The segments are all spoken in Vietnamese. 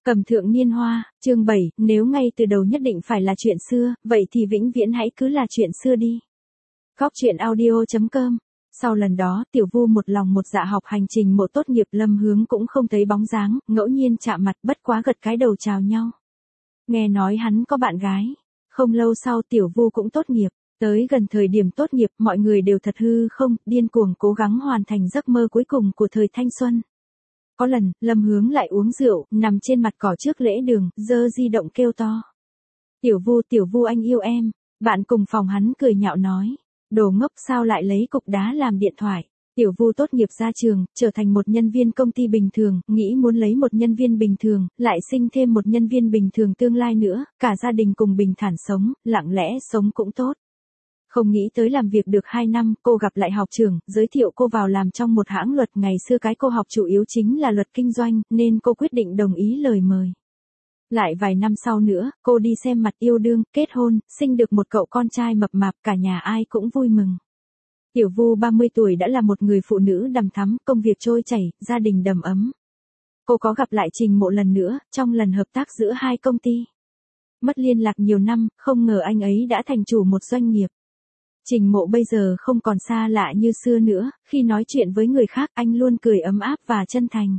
Cầm thượng niên hoa, chương 7, nếu ngay từ đầu nhất định phải là chuyện xưa, vậy thì vĩnh viễn hãy cứ là chuyện xưa đi. Góc truyện audio.com. Sau lần đó, Tiểu Vu một lòng một dạ học hành trình mộ tốt nghiệp, Lâm Hướng cũng không thấy bóng dáng, ngẫu nhiên chạm mặt bất quá gật cái đầu chào nhau. Nghe nói hắn có bạn gái. Không lâu sau Tiểu Vu cũng tốt nghiệp. Tới gần thời điểm tốt nghiệp, mọi người đều thật hư không, điên cuồng cố gắng hoàn thành giấc mơ cuối cùng của thời thanh xuân. Có lần, Lâm Hướng lại uống rượu, nằm trên mặt cỏ trước lễ đường, giơ di động kêu to. Tiểu Vu anh yêu em. Bạn cùng phòng hắn cười nhạo nói. Đồ ngốc sao lại lấy cục đá làm điện thoại. Tiểu Vu tốt nghiệp ra trường, trở thành một nhân viên công ty bình thường, nghĩ muốn lấy một nhân viên bình thường, lại sinh thêm một nhân viên bình thường tương lai nữa, cả gia đình cùng bình thản sống, lặng lẽ sống cũng tốt. Không nghĩ tới làm việc được 2 năm, cô gặp lại học trưởng, giới thiệu cô vào làm trong một hãng luật. Ngày xưa cái cô học chủ yếu chính là luật kinh doanh, nên cô quyết định đồng ý lời mời. Lại vài năm sau nữa, cô đi xem mặt yêu đương, kết hôn, sinh được một cậu con trai mập mạp, cả nhà ai cũng vui mừng. Tiểu Vu 30 tuổi đã là một người phụ nữ đằm thắm, công việc trôi chảy, gia đình đầm ấm. Cô có gặp lại Trình Mộ lần nữa, trong lần hợp tác giữa hai công ty. Mất liên lạc nhiều năm, không ngờ anh ấy đã thành chủ một doanh nghiệp. Trình Mộ bây giờ không còn xa lạ như xưa nữa, khi nói chuyện với người khác anh luôn cười ấm áp và chân thành.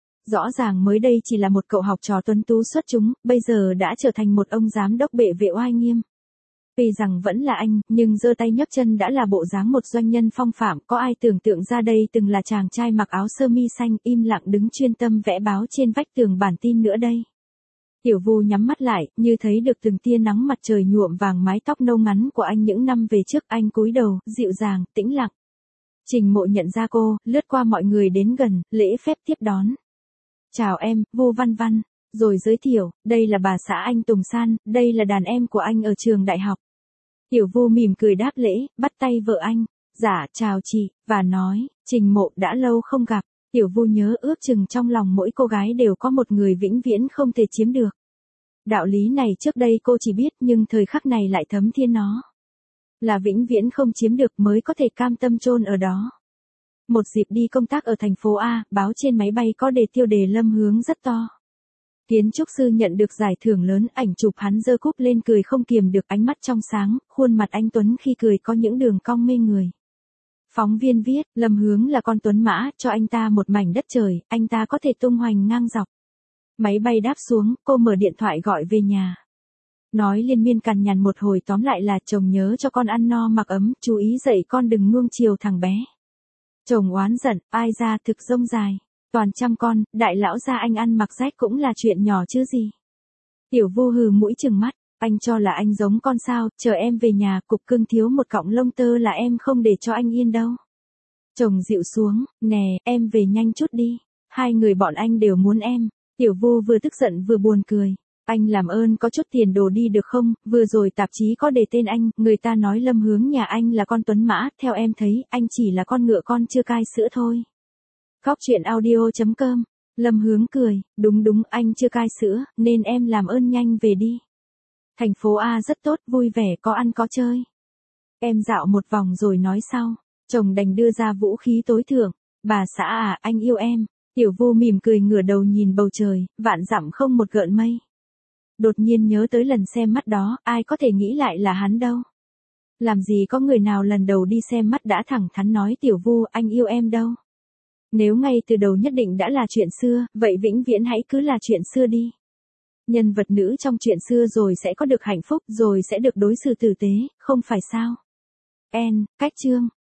Rõ ràng mới đây chỉ là một cậu học trò tuấn tú xuất chúng, bây giờ đã trở thành một ông giám đốc bệ vệ oai nghiêm. Tuy rằng vẫn là anh, nhưng giơ tay nhấc chân đã là bộ dáng một doanh nhân phong phạm, có ai tưởng tượng ra đây từng là chàng trai mặc áo sơ mi xanh, im lặng đứng chuyên tâm vẽ báo trên vách tường bản tin nữa đây. Tiểu Vu nhắm mắt lại, như thấy được từng tia nắng mặt trời nhuộm vàng mái tóc nâu ngắn của anh những năm về trước. Anh cúi đầu, dịu dàng, tĩnh lặng. Trình Mộ nhận ra cô, lướt qua mọi người đến gần, lễ phép tiếp đón. Chào em, Vu Văn Văn. Rồi giới thiệu, đây là bà xã anh Tùng San, đây là đàn em của anh ở trường đại học. Tiểu Vu mỉm cười đáp lễ, bắt tay vợ anh. Dạ, chào chị, và nói, Trình Mộ đã lâu không gặp. Tiểu Vu nhớ ước chừng trong lòng mỗi cô gái đều có một người vĩnh viễn không thể chiếm được. Đạo lý này trước đây cô chỉ biết, nhưng thời khắc này lại thấm thiên nó. Là vĩnh viễn không chiếm được mới có thể cam tâm chôn ở đó. Một dịp đi công tác ở thành phố A, báo trên máy bay có đề tiêu đề Lâm Hướng rất to. Kiến trúc sư nhận được giải thưởng lớn, ảnh chụp hắn giơ cúp lên cười không kiềm được, ánh mắt trong sáng, khuôn mặt anh tuấn khi cười có những đường cong mê người. Phóng viên viết, Lâm Hướng là con tuấn mã, cho anh ta một mảnh đất trời, anh ta có thể tung hoành ngang dọc. Máy bay đáp xuống, cô mở điện thoại gọi về nhà. Nói liên miên cằn nhằn một hồi, tóm lại là chồng nhớ cho con ăn no mặc ấm, chú ý dạy con đừng nuông chiều thằng bé. Chồng oán giận, ai ra thực rông dài. Toàn chăm con, đại lão gia anh ăn mặc rách cũng là chuyện nhỏ chứ gì. Tiểu Vu hừ mũi trừng mắt, anh cho là anh giống con sao, chờ em về nhà, cục cưng thiếu một cọng lông tơ là em không để cho anh yên đâu. Chồng dịu xuống, nè, em về nhanh chút đi, hai người bọn anh đều muốn em. Tiểu Vu vừa tức giận vừa buồn cười. Anh làm ơn có chút tiền đồ đi được không, vừa rồi tạp chí có đề tên anh, người ta nói Lâm Hướng nhà anh là con tuấn mã, theo em thấy, anh chỉ là con ngựa con chưa cai sữa thôi. Góc truyện audio.com. Lâm Hướng cười, đúng, anh chưa cai sữa, nên em làm ơn nhanh về đi. Thành phố A rất tốt, vui vẻ, có ăn có chơi. Em dạo một vòng rồi nói sau. Chồng đành đưa ra vũ khí tối thượng. Bà xã à, anh yêu em. Tiểu Vu mỉm cười ngửa đầu nhìn bầu trời, vạn dặm không một gợn mây. Đột nhiên nhớ tới lần xem mắt đó, ai có thể nghĩ lại là hắn đâu. Làm gì có người nào lần đầu đi xem mắt đã thẳng thắn nói Tiểu Vu anh yêu em đâu. Nếu ngay từ đầu nhất định đã là chuyện xưa, vậy vĩnh viễn hãy cứ là chuyện xưa đi. Nhân vật nữ trong chuyện xưa rồi sẽ có được hạnh phúc, rồi sẽ được đối xử tử tế, không phải sao? Cách chương.